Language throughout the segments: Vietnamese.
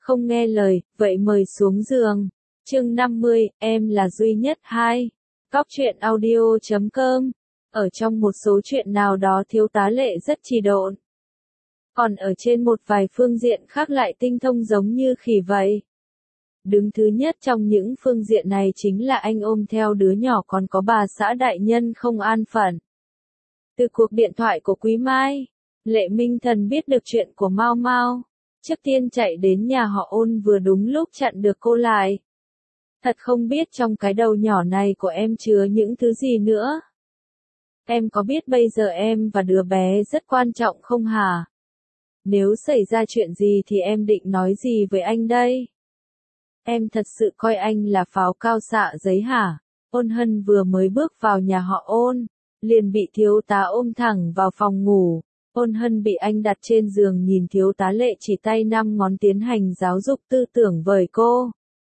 không nghe lời, vậy mời xuống giường. Chương 50, em là duy nhất 2. Góc truyện audio.com. Ở trong một số chuyện nào đó thiếu tá Lệ rất trì độn. Còn ở trên một vài phương diện khác lại tinh thông giống như khỉ vậy. Đứng thứ nhất trong những phương diện này chính là anh ôm theo đứa nhỏ còn có bà xã đại nhân không an phận. Từ cuộc điện thoại của Quý Mai, Lệ Minh Thần biết được chuyện của Mao Mao. Trước tiên chạy đến nhà họ Ôn vừa đúng lúc chặn được cô lại. Thật không biết trong cái đầu nhỏ này của em chứa những thứ gì nữa. Em có biết bây giờ em và đứa bé rất quan trọng không hả? Nếu xảy ra chuyện gì thì em định nói gì với anh đây? Em thật sự coi anh là pháo cao xạ giấy hả? Ôn Hân vừa mới bước vào nhà họ Ôn, liền bị thiếu tá ôm thẳng vào phòng ngủ. Ôn Hân bị anh đặt trên giường nhìn thiếu tá Lệ chỉ tay 5 ngón tiến hành giáo dục tư tưởng với cô.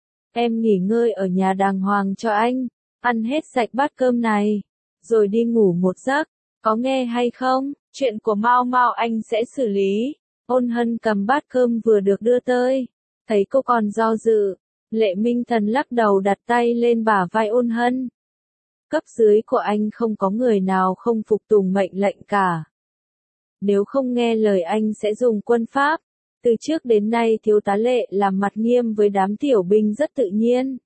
Em nghỉ ngơi ở nhà đàng hoàng cho anh, ăn hết sạch bát cơm này, rồi đi ngủ một giấc, có nghe hay không? Chuyện của Mao Mao anh sẽ xử lý. Ôn Hân cầm bát cơm vừa được đưa tới, thấy cô còn do dự, Lệ Minh Thần lắc đầu đặt tay lên bả vai Ôn Hân. Cấp dưới của anh không có người nào không phục tùng mệnh lệnh cả. Nếu không nghe lời anh sẽ dùng quân pháp. Từ trước đến nay thiếu tá Lệ làm mặt nghiêm với đám tiểu binh rất tự nhiên.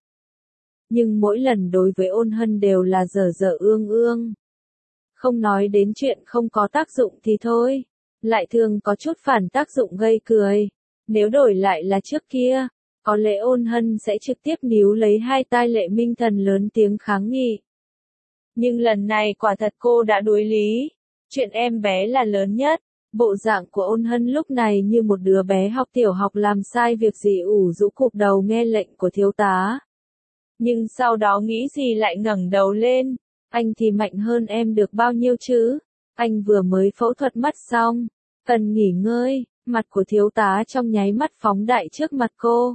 Nhưng mỗi lần đối với Ôn Hân đều là dở dở ương ương. Không nói đến chuyện không có tác dụng thì thôi, lại thường có chút phản tác dụng gây cười. Nếu đổi lại là trước kia, có lẽ Ôn Hân sẽ trực tiếp níu lấy hai tai Lệ Minh Thần lớn tiếng kháng nghị. Nhưng lần này quả thật cô đã đối lý. Chuyện em bé là lớn nhất. Bộ dạng của Ôn Hân lúc này như một đứa bé học tiểu học làm sai việc gì ủ rũ cụp đầu nghe lệnh của thiếu tá. Nhưng sau đó nghĩ gì lại ngẩng đầu lên. Anh thì mạnh hơn em được bao nhiêu chứ? Anh vừa mới phẫu thuật mắt xong, cần nghỉ ngơi. Mặt của thiếu tá trong nháy mắt phóng đại trước mặt cô.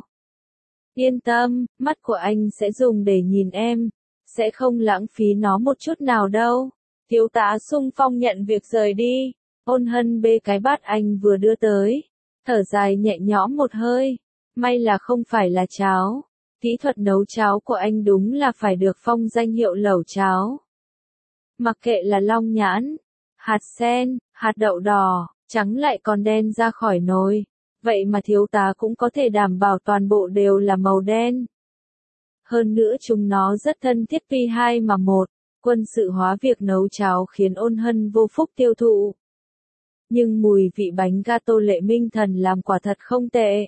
Yên tâm, mắt của anh sẽ dùng để nhìn em, sẽ không lãng phí nó một chút nào đâu. Thiếu tá xung phong nhận việc rời đi. Ôn Hân bê cái bát anh vừa đưa tới, thở dài nhẹ nhõm một hơi, may là không phải là cháo. Kỹ thuật nấu cháo của anh đúng là phải được phong danh hiệu lẩu cháo. Mặc kệ là long nhãn, hạt sen, hạt đậu đỏ, trắng lại còn đen ra khỏi nồi, vậy mà thiếu tá cũng có thể đảm bảo toàn bộ đều là màu đen. Hơn nữa chúng nó rất thân thiết pi 2 mà 1, quân sự hóa việc nấu cháo khiến Ôn Hân vô phúc tiêu thụ. Nhưng mùi vị bánh gato Lệ Minh Thần làm quả thật không tệ.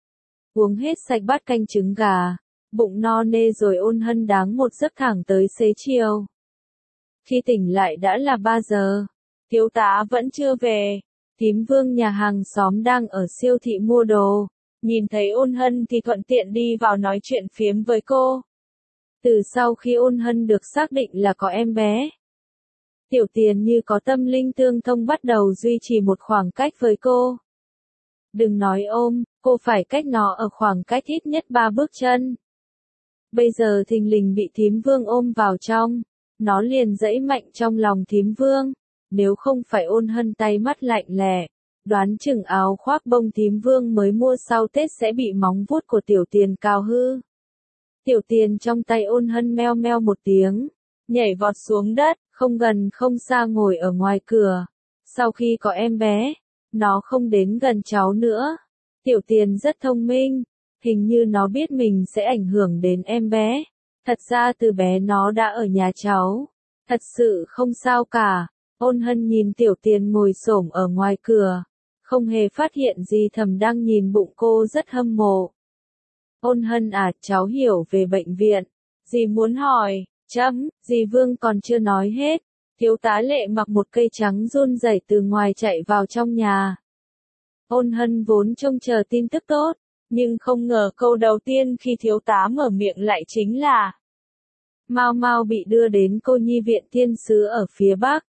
Uống hết sạch bát canh trứng gà, bụng no nê rồi Ôn Hân đáng một giấc thẳng tới xế chiều. Khi tỉnh lại đã là 3 giờ, thiếu tá vẫn chưa về, Thím Vương nhà hàng xóm đang ở siêu thị mua đồ, nhìn thấy Ôn Hân thì thuận tiện đi vào nói chuyện phiếm với cô. Từ sau khi Ôn Hân được xác định là có em bé, Tiểu Tiền như có tâm linh tương thông bắt đầu duy trì một khoảng cách với cô. Đừng nói ôm, cô phải cách nó ở khoảng cách ít nhất 3 bước chân. Bây giờ thình lình bị Thím Vương ôm vào trong, nó liền giãy mạnh trong lòng Thím Vương. Nếu không phải Ôn Hân tay mắt lạnh lẻ, đoán chừng áo khoác bông Thím Vương mới mua sau Tết sẽ bị móng vuốt của Tiểu Tiền cào hư. Tiểu Tiền trong tay Ôn Hân meo meo một tiếng, nhảy vọt xuống đất, không gần không xa ngồi ở ngoài cửa. Sau khi có em bé, nó không đến gần cháu nữa. Tiểu Tiền rất thông minh, hình như nó biết mình sẽ ảnh hưởng đến em bé. Thật ra từ bé nó đã ở nhà cháu. Thật sự không sao cả. Ôn Hân nhìn Tiểu Tiền ngồi xổm ở ngoài cửa, không hề phát hiện gì thầm đang nhìn bụng cô rất hâm mộ. Ôn Hân à, cháu hiểu về bệnh viện. Dì muốn hỏi. Dì Vương còn chưa nói hết. Thiếu tá Lệ mặc một cây trắng run rẩy từ ngoài chạy vào trong nhà. Ôn Hân vốn trông chờ tin tức tốt, nhưng không ngờ câu đầu tiên khi thiếu tá mở miệng lại chính là Mao Mao bị đưa đến cô nhi viện thiên sứ ở phía Bắc.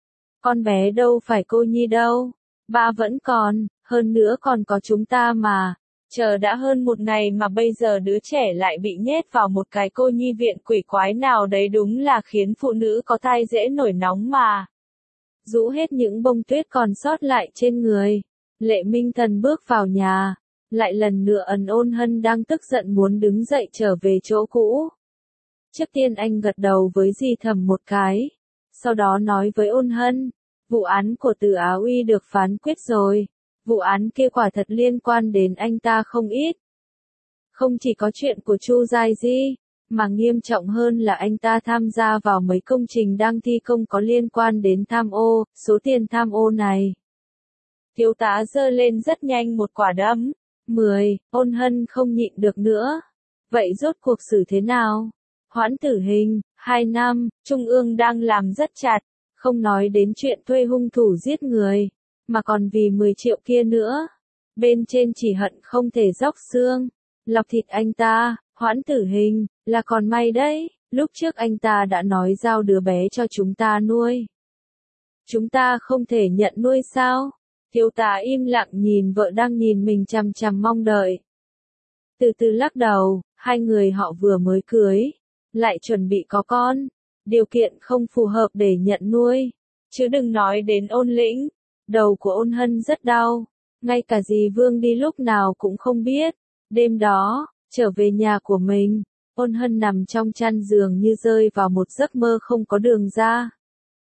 Con bé đâu phải cô nhi đâu, ba vẫn còn, hơn nữa còn có chúng ta mà. Chờ đã hơn một ngày mà bây giờ đứa trẻ lại bị nhét vào một cái cô nhi viện quỷ quái nào đấy đúng là khiến phụ nữ có thai dễ nổi nóng mà. Rũ hết những bông tuyết còn sót lại trên người, Lệ Minh Thần bước vào nhà, lại lần nữa ấn Ôn Hân đang tức giận muốn đứng dậy trở về chỗ cũ. Trước tiên anh gật đầu với Di Thẩm một cái, sau đó nói với Ôn Hân, vụ án của Từ Á Uy được phán quyết rồi, vụ án kia quả thật liên quan đến anh ta không ít. Không chỉ có chuyện của Chu Giai Di, mà nghiêm trọng hơn là anh ta tham gia vào mấy công trình đang thi công có liên quan đến tham ô, số tiền tham ô này. Thiếu tá giơ lên rất nhanh một quả đấm. 10, Ôn Hân không nhịn được nữa. Vậy rốt cuộc xử thế nào? Hoãn tử hình, 2 năm, Trung ương đang làm rất chặt, không nói đến chuyện thuê hung thủ giết người, mà còn vì 10 triệu kia nữa. Bên trên chỉ hận không thể róc xương, lọc thịt anh ta, hoãn tử hình, là còn may đấy, lúc trước anh ta đã nói giao đứa bé cho chúng ta nuôi. Chúng ta không thể nhận nuôi sao? Thiếu tá im lặng nhìn vợ đang nhìn mình chằm chằm mong đợi. Từ từ lắc đầu, hai người họ vừa mới cưới, lại chuẩn bị có con, điều kiện không phù hợp để nhận nuôi, chứ đừng nói đến Ôn Lĩnh. Đầu của Ôn Hân rất đau, ngay cả dì Vương đi lúc nào cũng không biết. Đêm đó, trở về nhà của mình, Ôn Hân nằm trong chăn giường như rơi vào một giấc mơ không có đường ra.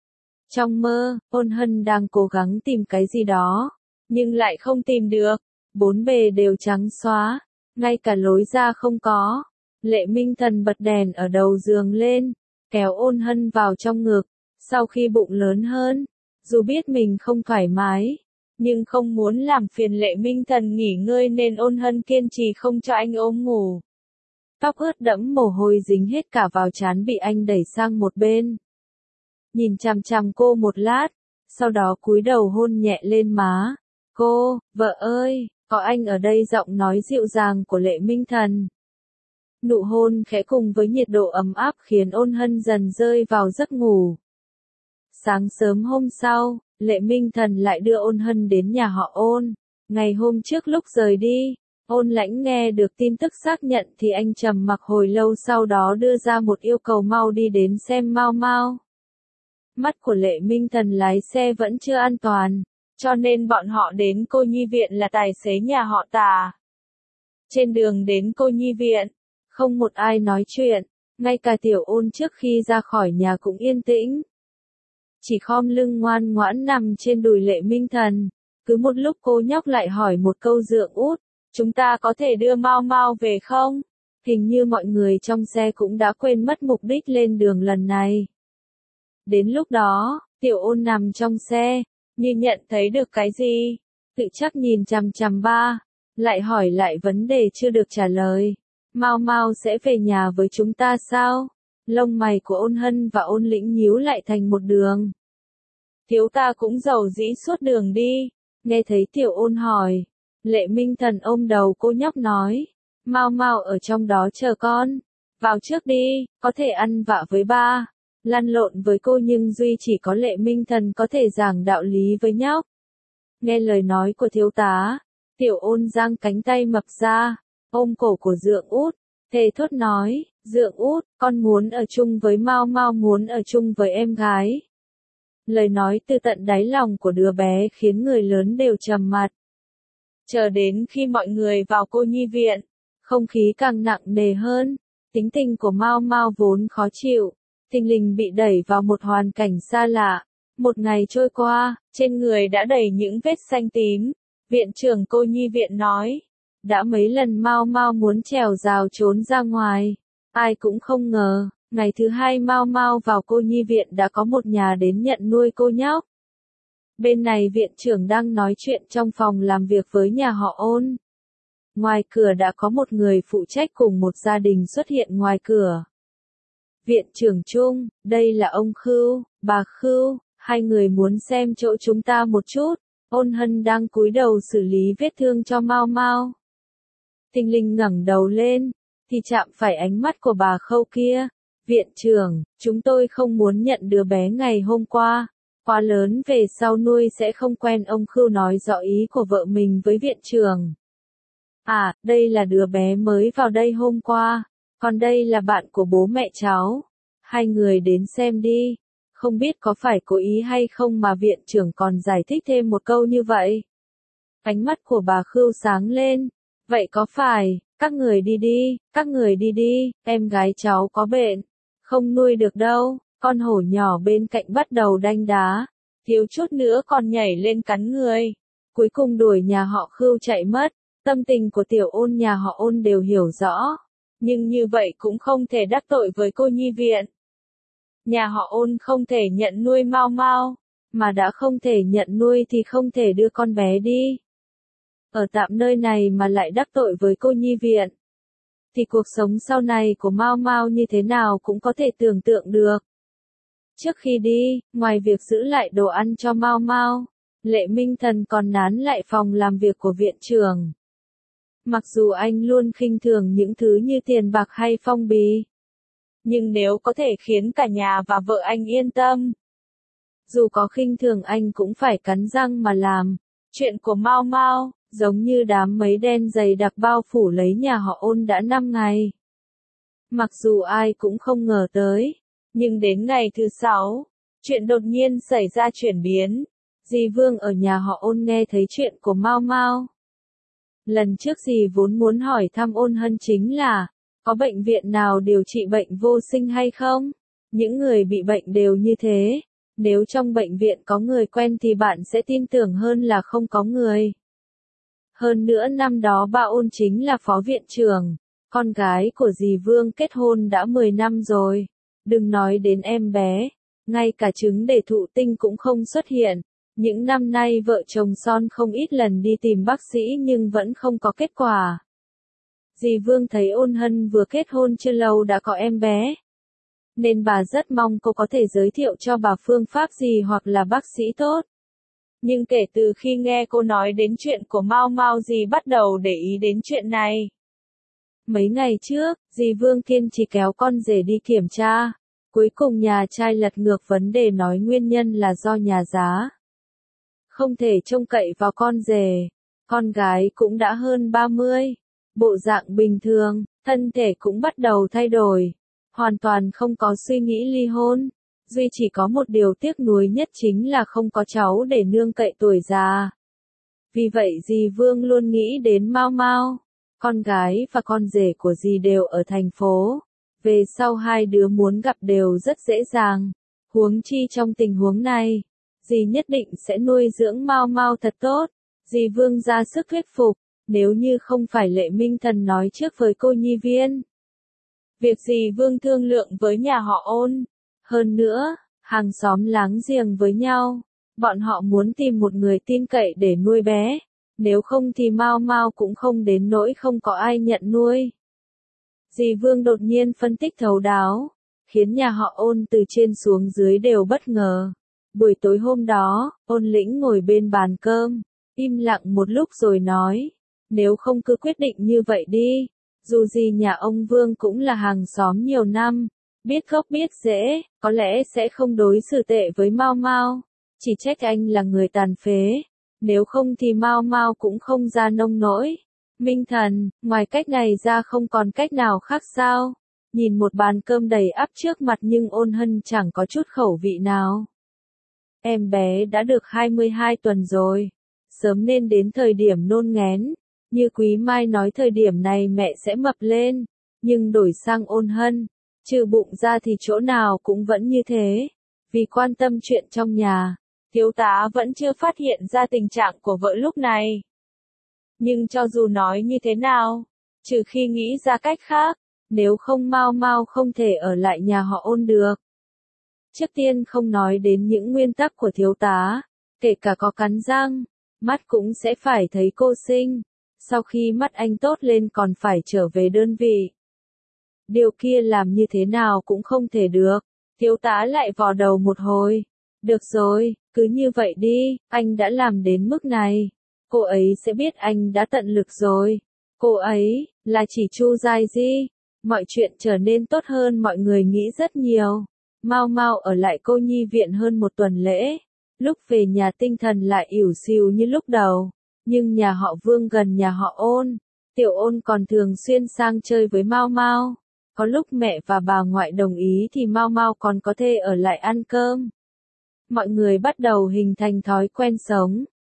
Trong mơ, Ôn Hân đang cố gắng tìm cái gì đó, nhưng lại không tìm được, bốn bề đều trắng xóa, ngay cả lối ra không có. Lệ Minh Thần bật đèn ở đầu giường lên, kéo Ôn Hân vào trong ngực, sau khi bụng lớn hơn, dù biết mình không thoải mái, nhưng không muốn làm phiền Lệ Minh Thần nghỉ ngơi nên Ôn Hân kiên trì không cho anh ôm ngủ. Tóc ướt đẫm mồ hôi dính hết cả vào trán bị anh đẩy sang một bên. Nhìn chằm chằm cô một lát, sau đó cúi đầu hôn nhẹ lên má. Cô, vợ ơi, có anh ở đây, giọng nói dịu dàng của Lệ Minh Thần. Nụ hôn khẽ cùng với nhiệt độ ấm áp khiến Ôn Hân dần rơi vào giấc ngủ. Sáng sớm hôm sau, Lệ Minh Thần lại đưa Ôn Hân đến nhà họ Ôn. Ngày hôm trước lúc rời đi, Ôn Lãnh nghe được tin tức xác nhận thì anh trầm mặc hồi lâu, sau đó đưa ra một yêu cầu mau đi đến xem Mao Mao. Mắt của Lệ Minh Thần lái xe vẫn chưa an toàn, cho nên bọn họ đến Cô Nhi Viện là tài xế nhà họ Tà. Trên đường đến Cô Nhi Viện, không một ai nói chuyện, ngay cả Tiểu Ôn trước khi ra khỏi nhà cũng yên tĩnh. Chỉ khom lưng ngoan ngoãn nằm trên đùi Lệ Minh Thần. Cứ một lúc cô nhóc lại hỏi một câu, Dượng út, chúng ta có thể đưa Mao Mao về không? Hình như mọi người trong xe cũng đã quên mất mục đích lên đường lần này. Đến lúc đó, Tiểu Ôn nằm trong xe, như nhận thấy được cái gì, tự chắc nhìn chằm chằm ba, lại hỏi lại vấn đề chưa được trả lời. Mao Mao sẽ về nhà với chúng ta sao? Lông mày của Ôn Hân và Ôn Lĩnh nhíu lại thành một đường. Thiếu ta cũng giàu dĩ suốt đường đi. Nghe thấy Tiểu Ôn hỏi, Lệ Minh Thần ôm đầu cô nhóc nói, Mao Mao ở trong đó chờ con. Vào trước đi, có thể ăn vạ với ba, lăn lộn với cô, nhưng duy chỉ có Lệ Minh Thần có thể giảng đạo lý với nhóc. Nghe lời nói của thiếu tá, Tiểu Ôn giang cánh tay mập ra, ôm cổ của Dượng út, thề thốt nói, Dượng út, con muốn ở chung với Mao Mao, muốn ở chung với em gái. Lời nói từ tận đáy lòng của đứa bé khiến người lớn đều trầm mặt. Chờ đến khi mọi người vào Cô Nhi Viện, không khí càng nặng nề hơn. Tính tình của Mao Mao vốn khó chịu, thình lình bị đẩy vào một hoàn cảnh xa lạ. Một ngày trôi qua, trên người đã đầy những vết xanh tím. Viện trưởng Cô Nhi Viện nói, đã mấy lần Mao Mao muốn trèo rào trốn ra ngoài, ai cũng không ngờ, ngày thứ hai Mao Mao vào Cô Nhi Viện đã có một nhà đến nhận nuôi cô nhóc. Bên này viện trưởng đang nói chuyện trong phòng làm việc với nhà họ Ôn. Ngoài cửa đã có một người phụ trách cùng một gia đình xuất hiện ngoài cửa. Viện trưởng Trung, đây là ông Khưu, bà Khưu, hai người muốn xem chỗ chúng ta một chút. Ôn Hân đang cúi đầu xử lý vết thương cho Mao Mao. Thình lình ngẩng đầu lên, thì chạm phải ánh mắt của bà Khâu kia. Viện trưởng, chúng tôi không muốn nhận đứa bé ngày hôm qua. Quá lớn về sau nuôi sẽ không quen, ông Khưu nói rõ ý của vợ mình với viện trưởng. À, đây là đứa bé mới vào đây hôm qua, còn đây là bạn của bố mẹ cháu. Hai người đến xem đi. Không biết có phải cố ý hay không mà viện trưởng còn giải thích thêm một câu như vậy. Ánh mắt của bà Khưu sáng lên. Vậy có phải, các người đi đi, các người đi đi, em gái cháu có bệnh, không nuôi được đâu, con hổ nhỏ bên cạnh bắt đầu đanh đá, thiếu chút nữa còn nhảy lên cắn người. Cuối cùng đuổi nhà họ Khưu chạy mất, tâm tình của Tiểu Ôn nhà họ Ôn đều hiểu rõ, nhưng như vậy cũng không thể đắc tội với cô nhi viện. Nhà họ Ôn không thể nhận nuôi Mau Mau, mà đã không thể nhận nuôi thì không thể đưa con bé đi. Ở tạm nơi này mà lại đắc tội với cô nhi viện, thì cuộc sống sau này của Mau Mau như thế nào cũng có thể tưởng tượng được. Trước khi đi, ngoài việc giữ lại đồ ăn cho Mau Mau, Lệ Minh Thần còn nán lại phòng làm việc của viện trưởng. Mặc dù anh luôn khinh thường những thứ như tiền bạc hay phong bì, nhưng nếu có thể khiến cả nhà và vợ anh yên tâm, dù có khinh thường anh cũng phải cắn răng mà làm. Chuyện của Mau Mau, giống như đám mây đen dày đặc bao phủ lấy nhà họ Ôn đã 5 ngày. Mặc dù ai cũng không ngờ tới, nhưng đến ngày thứ 6, chuyện đột nhiên xảy ra chuyển biến. Dì Vương ở nhà họ Ôn nghe thấy chuyện của Mau Mau. Lần trước dì vốn muốn hỏi thăm Ôn Hân chính là, có bệnh viện nào điều trị bệnh vô sinh hay không? Những người bị bệnh đều như thế. Nếu trong bệnh viện có người quen thì bạn sẽ tin tưởng hơn là không có người. Hơn nữa năm đó ba Ôn chính là phó viện trưởng, con gái của dì Vương kết hôn đã 10 năm rồi. Đừng nói đến em bé, ngay cả trứng để thụ tinh cũng không xuất hiện. Những năm nay vợ chồng Son không ít lần đi tìm bác sĩ nhưng vẫn không có kết quả. Dì Vương thấy Ôn Hân vừa kết hôn chưa lâu đã có em bé, nên bà rất mong cô có thể giới thiệu cho bà phương pháp gì hoặc là bác sĩ tốt. Nhưng kể từ khi nghe cô nói đến chuyện của Mau Mau dì bắt đầu để ý đến chuyện này. Mấy ngày trước, dì Vương kiên trì kéo con rể đi kiểm tra. Cuối cùng nhà trai lật ngược vấn đề nói nguyên nhân là do nhà giá. Không thể trông cậy vào con rể. Con gái cũng đã hơn 30. Bộ dạng bình thường, thân thể cũng bắt đầu thay đổi. Hoàn toàn không có suy nghĩ ly hôn. Duy chỉ có một điều tiếc nuối nhất chính là không có cháu để nương cậy tuổi già. Vì vậy dì Vương luôn nghĩ đến Mau Mau. Con gái và con rể của dì đều ở thành phố. Về sau hai đứa muốn gặp đều rất dễ dàng. Huống chi trong tình huống này, dì nhất định sẽ nuôi dưỡng Mau Mau thật tốt. Dì Vương ra sức thuyết phục, nếu như không phải Lệ Minh Thần nói trước với cô nhi viên. Việc dì Vương thương lượng với nhà họ Ôn. Hơn nữa, hàng xóm láng giềng với nhau. Bọn họ muốn tìm một người tin cậy để nuôi bé. Nếu không thì Mau Mau cũng không đến nỗi không có ai nhận nuôi. Dì Vương đột nhiên phân tích thấu đáo, khiến nhà họ Ôn từ trên xuống dưới đều bất ngờ. Buổi tối hôm đó, Ôn Lĩnh ngồi bên bàn cơm, im lặng một lúc rồi nói, nếu không cứ quyết định như vậy đi. Dù gì nhà ông Vương cũng là hàng xóm nhiều năm, biết gốc biết rễ, có lẽ sẽ không đối xử tệ với Mau Mau, chỉ trách anh là người tàn phế. Nếu không thì Mau Mau cũng không ra nông nỗi. Minh Thần, ngoài cách này ra không còn cách nào khác sao? Nhìn một bàn cơm đầy ắp trước mặt nhưng Ôn Hân chẳng có chút khẩu vị nào. Em bé đã được 22 tuần rồi, sớm nên đến thời điểm nôn nghén. Như Quý Mai nói thời điểm này mẹ sẽ mập lên, nhưng đổi sang Ôn Hân, trừ bụng ra thì chỗ nào cũng vẫn như thế. Vì quan tâm chuyện trong nhà, thiếu tá vẫn chưa phát hiện ra tình trạng của vợ lúc này. Nhưng cho dù nói như thế nào, trừ khi nghĩ ra cách khác, nếu không Mau Mau không thể ở lại nhà họ Ôn được. Trước tiên không nói đến những nguyên tắc của thiếu tá, kể cả có cắn răng, mắt cũng sẽ phải thấy cô sinh. Sau khi mắt anh tốt lên còn phải trở về đơn vị. Điều kia làm như thế nào cũng không thể được. Thiếu tá lại vò đầu một hồi. Được rồi, cứ như vậy đi, anh đã làm đến mức này. Cô ấy sẽ biết anh đã tận lực rồi. Cô ấy, là chỉ Chu Giai Di. Mọi chuyện trở nên tốt hơn mọi người nghĩ rất nhiều. Mau Mau ở lại cô nhi viện hơn một tuần lễ. Lúc về nhà tinh thần lại ỉu xìu như lúc đầu. Nhưng nhà họ Vương gần nhà họ Ôn. Tiểu Ôn còn thường xuyên sang chơi với Mau Mau. Có lúc mẹ và bà ngoại đồng ý thì Mau Mau còn có thể ở lại ăn cơm. Mọi người bắt đầu hình thành thói quen sống.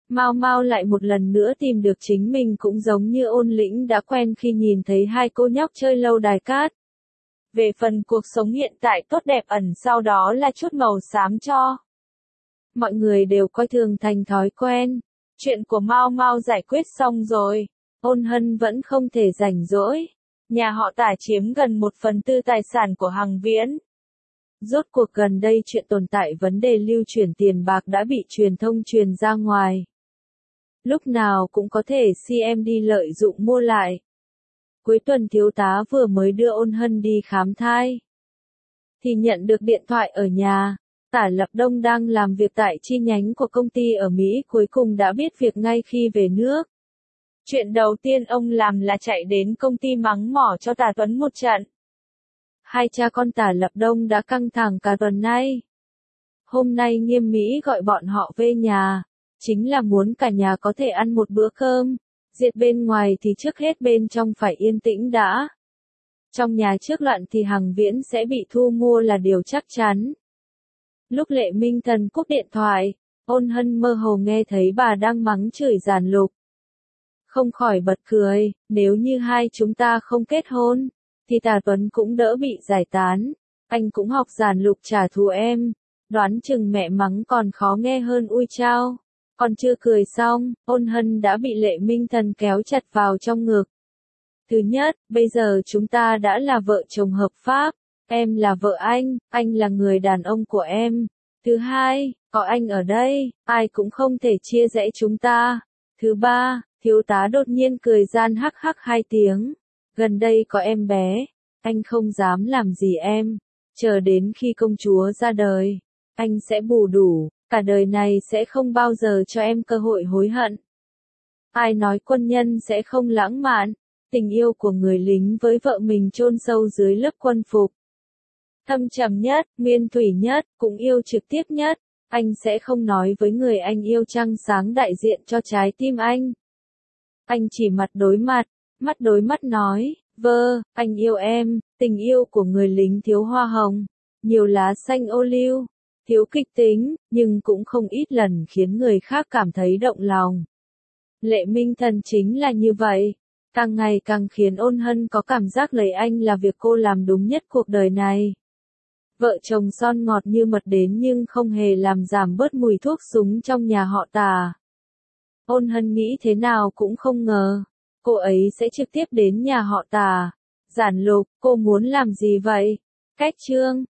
Mao Mao lại một lần nữa tìm được chính mình cũng giống như Ôn Lĩnh đã quen khi nhìn thấy hai cô nhóc chơi lâu đài cát. Về phần cuộc sống hiện tại tốt đẹp ẩn sau đó là chút màu xám cho. Mọi người đều coi thường thành thói quen. Chuyện của Mao Mao giải quyết xong rồi. Ôn Hân vẫn không thể rảnh rỗi. Nhà họ Tả chiếm gần 1/4 tài sản của Hằng Viễn. Rốt cuộc gần đây chuyện tồn tại vấn đề lưu chuyển tiền bạc đã bị truyền thông truyền ra ngoài. Lúc nào cũng có thể CMD lợi dụng mua lại. Cuối tuần thiếu tá vừa mới đưa Ôn Hân đi khám thai. Thì nhận được điện thoại ở nhà. Tả Lập Đông đang làm việc tại chi nhánh của công ty ở Mỹ cuối cùng đã biết việc ngay khi về nước. Chuyện đầu tiên ông làm là chạy đến công ty mắng mỏ cho Tả Tuấn một trận. Hai cha con Tả Lập Đông đã căng thẳng cả tuần nay. Hôm nay Nghiêm Mỹ gọi bọn họ về nhà, chính là muốn cả nhà có thể ăn một bữa cơm. Diệt bên ngoài thì trước hết bên trong phải yên tĩnh đã. Trong nhà trước loạn thì Hằng Viễn sẽ bị thu mua là điều chắc chắn. Lúc Lệ Minh Thần cúp điện thoại, Ôn Hân mơ hồ nghe thấy bà đang mắng chửi Giản Lục. Không khỏi bật cười, nếu như hai chúng ta không kết hôn, thì Tả Tuấn cũng đỡ bị giải tán. Anh cũng học Giản Lục trả thù em. Đoán chừng mẹ mắng còn khó nghe hơn ui chao. Còn chưa cười xong, Ôn Hân đã bị Lệ Minh Thần kéo chặt vào trong ngực. Thứ nhất, bây giờ chúng ta đã là vợ chồng hợp pháp. Em là vợ anh là người đàn ông của em. Thứ hai, có anh ở đây, ai cũng không thể chia rẽ chúng ta. Thứ ba, thiếu tá đột nhiên cười gian hắc hắc 2 tiếng. Gần đây có em bé, anh không dám làm gì em. Chờ đến khi công chúa ra đời, anh sẽ bù đủ, cả đời này sẽ không bao giờ cho em cơ hội hối hận. Ai nói quân nhân sẽ không lãng mạn, tình yêu của người lính với vợ mình chôn sâu dưới lớp quân phục. Thâm trầm nhất, nguyên thủy nhất, cũng yêu trực tiếp nhất, anh sẽ không nói với người anh yêu trăng sáng đại diện cho trái tim anh. Anh chỉ mặt đối mắt nói, anh yêu em, tình yêu của người lính thiếu hoa hồng, nhiều lá xanh ô liu, thiếu kịch tính, nhưng cũng không ít lần khiến người khác cảm thấy động lòng. Lệ Minh Thần chính là như vậy, càng ngày càng khiến Ôn Hân có cảm giác lấy anh là việc cô làm đúng nhất cuộc đời này. Vợ chồng son ngọt như mật đến nhưng không hề làm giảm bớt mùi thuốc súng trong nhà họ Tả. Ôn Hân nghĩ thế nào cũng không ngờ, cô ấy sẽ trực tiếp đến nhà họ Tả. Giản Lục, cô muốn làm gì vậy? Cách chương